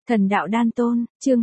Thần đạo đan tôn, chương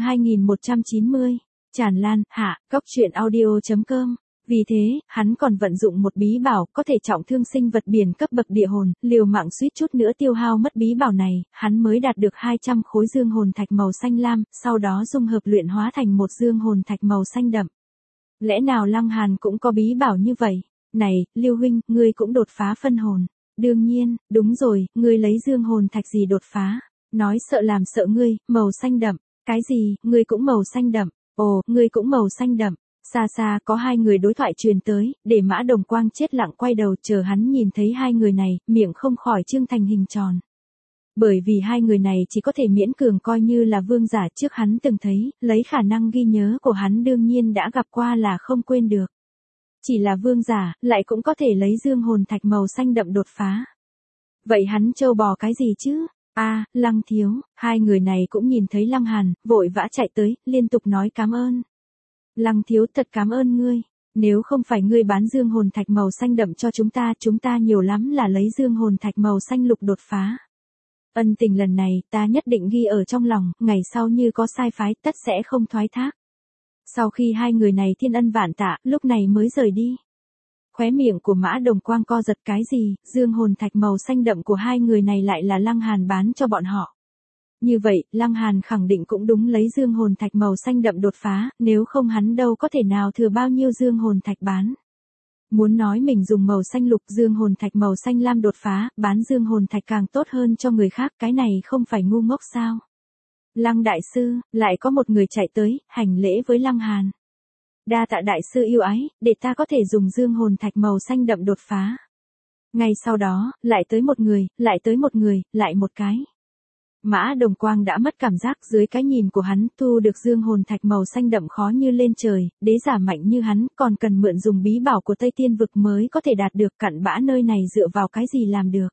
2190, tràn lan, hạ, góc truyện audio.com. Vì thế, hắn còn vận dụng một bí bảo có thể trọng thương sinh vật biển cấp bậc địa hồn, liều mạng suýt chút nữa tiêu hao mất bí bảo này, hắn mới đạt được 200 khối dương hồn thạch màu xanh lam, sau đó dung hợp luyện hóa thành một dương hồn thạch màu xanh đậm. Lẽ nào Lăng Hàn cũng có bí bảo như vậy? Này, Lưu huynh, ngươi cũng đột phá phân hồn. Đương nhiên, đúng rồi, ngươi lấy dương hồn thạch gì đột phá? Nói sợ làm sợ ngươi, màu xanh đậm. Cái gì, ngươi cũng màu xanh đậm? Ồ, ngươi cũng màu xanh đậm. Xa xa có hai người đối thoại truyền tới, để Mã Đồng Quang chết lặng quay đầu chờ hắn nhìn thấy hai người này, miệng không khỏi trương thành hình tròn. Bởi vì hai người này chỉ có thể miễn cường coi như là vương giả trước hắn từng thấy, lấy khả năng ghi nhớ của hắn đương nhiên đã gặp qua là không quên được. Chỉ là vương giả, lại cũng có thể lấy dương hồn thạch màu xanh đậm đột phá. Vậy hắn trâu bò cái gì chứ? Lăng thiếu, hai người này cũng nhìn thấy Lăng Hàn, vội vã chạy tới, liên tục nói cảm ơn. Lăng thiếu thật cảm ơn ngươi, nếu không phải ngươi bán dương hồn thạch màu xanh đậm cho chúng ta nhiều lắm là lấy dương hồn thạch màu xanh lục đột phá. Ân tình lần này ta nhất định ghi ở trong lòng, ngày sau như có sai phái tất sẽ không thoái thác. Sau khi hai người này thiên ân vạn tạ, lúc này mới rời đi. Khóe miệng của Mã Đồng Quang co giật cái gì, dương hồn thạch màu xanh đậm của hai người này lại là Lăng Hàn bán cho bọn họ. Như vậy, Lăng Hàn khẳng định cũng đúng lấy dương hồn thạch màu xanh đậm đột phá, nếu không hắn đâu có thể nào thừa bao nhiêu dương hồn thạch bán. Muốn nói mình dùng màu xanh lục dương hồn thạch màu xanh lam đột phá, bán dương hồn thạch càng tốt hơn cho người khác, cái này không phải ngu ngốc sao? Lăng đại sư, lại có một người chạy tới, hành lễ với Lăng Hàn. Đa tạ đại sư yêu ái, để ta có thể dùng dương hồn thạch màu xanh đậm đột phá. Ngay sau đó, lại tới một người, lại một cái. Mã Đồng Quang đã mất cảm giác dưới cái nhìn của hắn, thu được dương hồn thạch màu xanh đậm khó như lên trời, đế giả mạnh như hắn, còn cần mượn dùng bí bảo của Tây Tiên vực mới có thể đạt được, cặn bã nơi này dựa vào cái gì làm được.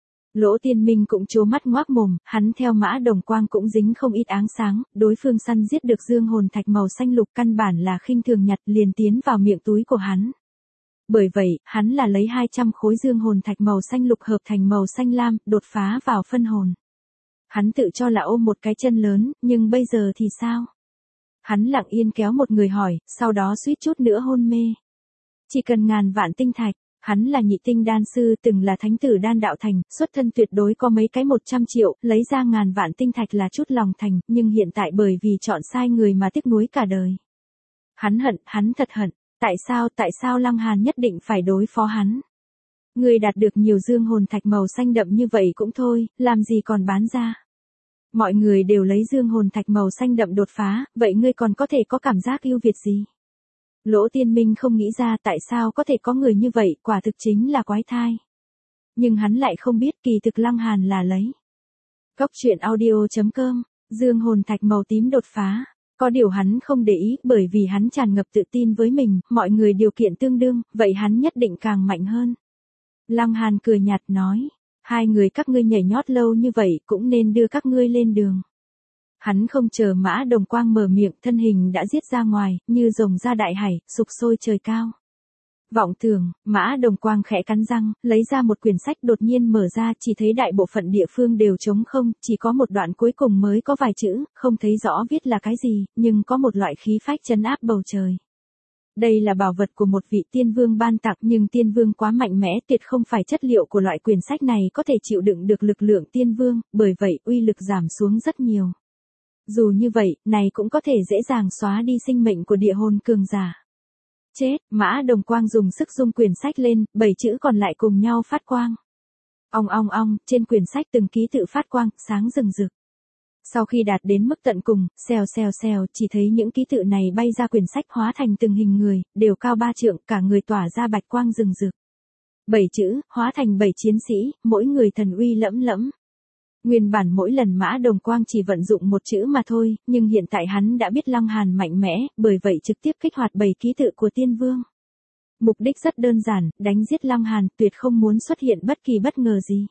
Lỗ Tiên Minh cũng trố mắt ngoác mồm, hắn theo Mã Đồng Quang cũng dính không ít áng sáng, đối phương săn giết được dương hồn thạch màu xanh lục căn bản là khinh thường nhặt liền tiến vào miệng túi của hắn. Bởi vậy, hắn là lấy 200 khối dương hồn thạch màu xanh lục hợp thành màu xanh lam, đột phá vào phân hồn. Hắn tự cho là ôm một cái chân lớn, nhưng bây giờ thì sao? Hắn lặng yên kéo một người hỏi, sau đó suýt chút nữa hôn mê. Chỉ cần ngàn vạn tinh thạch, hắn là nhị tinh đan sư từng là thánh tử đan đạo thành, xuất thân tuyệt đối có mấy cái 100 triệu, lấy ra ngàn vạn tinh thạch là chút lòng thành, nhưng hiện tại bởi vì chọn sai người mà tiếc nuối cả đời. Hắn hận, hắn thật hận, tại sao Lăng Hàn nhất định phải đối phó hắn? Người đạt được nhiều dương hồn thạch màu xanh đậm như vậy cũng thôi, làm gì còn bán ra. Mọi người đều lấy dương hồn thạch màu xanh đậm đột phá, vậy ngươi còn có thể có cảm giác ưu việt gì? Lỗ Tiên Minh không nghĩ ra tại sao có thể có người như vậy, quả thực chính là quái thai. Nhưng hắn lại không biết kỳ thực Lăng Hàn là lấy. Góc truyện audio.com, dương hồn thạch màu tím đột phá. Có điều hắn không để ý, bởi vì hắn tràn ngập tự tin với mình, mọi người điều kiện tương đương, vậy hắn nhất định càng mạnh hơn. Lăng Hàn cười nhạt nói, hai người các ngươi nhảy nhót lâu như vậy cũng nên đưa các ngươi lên đường. Hắn không chờ Mã Đồng Quang mở miệng, thân hình đã giết ra ngoài, như rồng ra đại hải, sục sôi trời cao. Vọng tưởng, Mã Đồng Quang khẽ cắn răng, lấy ra một quyển sách đột nhiên mở ra, chỉ thấy đại bộ phận địa phương đều trống không, chỉ có một đoạn cuối cùng mới có vài chữ, không thấy rõ viết là cái gì, nhưng có một loại khí phách trấn áp bầu trời. Đây là bảo vật của một vị tiên vương ban tặng, nhưng tiên vương quá mạnh mẽ, tuyệt không phải chất liệu của loại quyển sách này có thể chịu đựng được lực lượng tiên vương, bởi vậy uy lực giảm xuống rất nhiều. Dù như vậy, này cũng có thể dễ dàng xóa đi sinh mệnh của địa hồn cường giả. Chết, Mã Đồng Quang dùng sức rung quyển sách lên, 7 chữ còn lại cùng nhau phát quang. Ong ong ong, trên quyển sách từng ký tự phát quang, sáng rừng rực. Sau khi đạt đến mức tận cùng, xèo, chỉ thấy những ký tự này bay ra quyển sách hóa thành từng hình người, đều cao 3 trượng, cả người tỏa ra bạch quang rừng rực. 7 chữ, hóa thành 7 chiến sĩ, mỗi người thần uy lẫm lẫm. Nguyên bản mỗi lần Mã Đồng Quang chỉ vận dụng một chữ mà thôi, nhưng hiện tại hắn đã biết Lăng Hàn mạnh mẽ, bởi vậy trực tiếp kích hoạt 7 ký tự của tiên vương. Mục đích rất đơn giản, đánh giết Lăng Hàn, tuyệt không muốn xuất hiện bất kỳ bất ngờ gì.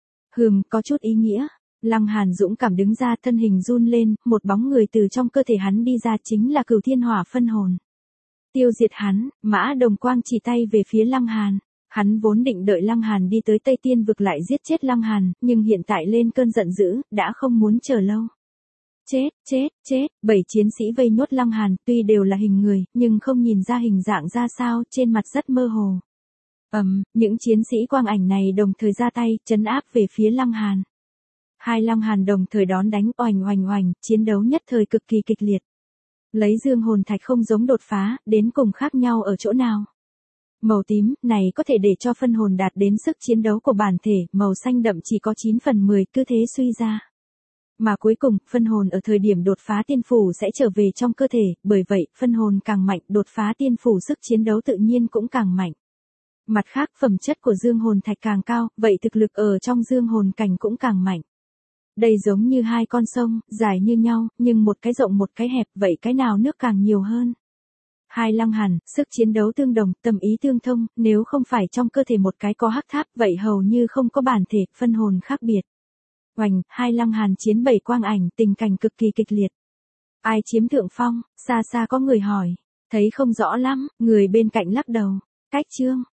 Có chút ý nghĩa. Lăng Hàn dũng cảm đứng ra, thân hình run lên, một bóng người từ trong cơ thể hắn đi ra chính là Cửu Thiên Hỏa phân hồn. Tiêu diệt hắn, Mã Đồng Quang chỉ tay về phía Lăng Hàn. Hắn vốn định đợi Lăng Hàn đi tới Tây Tiên vực lại giết chết Lăng Hàn, nhưng hiện tại lên cơn giận dữ, đã không muốn chờ lâu. 7 chiến sĩ vây nhốt Lăng Hàn, tuy đều là hình người, nhưng không nhìn ra hình dạng ra sao, trên mặt rất mơ hồ. Những chiến sĩ quang ảnh này đồng thời ra tay, trấn áp về phía Lăng Hàn. Hai Lăng Hàn đồng thời đón đánh, oành, chiến đấu nhất thời cực kỳ kịch liệt. Lấy dương hồn thạch không giống đột phá, đến cùng khác nhau ở chỗ nào? Màu tím, này có thể để cho phân hồn đạt đến sức chiến đấu của bản thể, màu xanh đậm chỉ có 9/10, cứ thế suy ra. Mà cuối cùng, phân hồn ở thời điểm đột phá tiên phủ sẽ trở về trong cơ thể, bởi vậy, phân hồn càng mạnh, đột phá tiên phủ sức chiến đấu tự nhiên cũng càng mạnh. Mặt khác, phẩm chất của dương hồn thạch càng cao, vậy thực lực ở trong dương hồn cảnh cũng càng mạnh. Đây giống như hai con sông, dài như nhau, nhưng một cái rộng một cái hẹp, vậy cái nào nước càng nhiều hơn? Hai Lăng Hàn, sức chiến đấu tương đồng, tâm ý tương thông, nếu không phải trong cơ thể một cái có hắc tháp, vậy hầu như không có bản thể, phân hồn khác biệt. Oành, hai Lăng Hàn chiến 7 quang ảnh, tình cảnh cực kỳ kịch liệt. Ai chiếm thượng phong? Xa xa có người hỏi. Thấy không rõ lắm, người bên cạnh lắc đầu. Cách chương.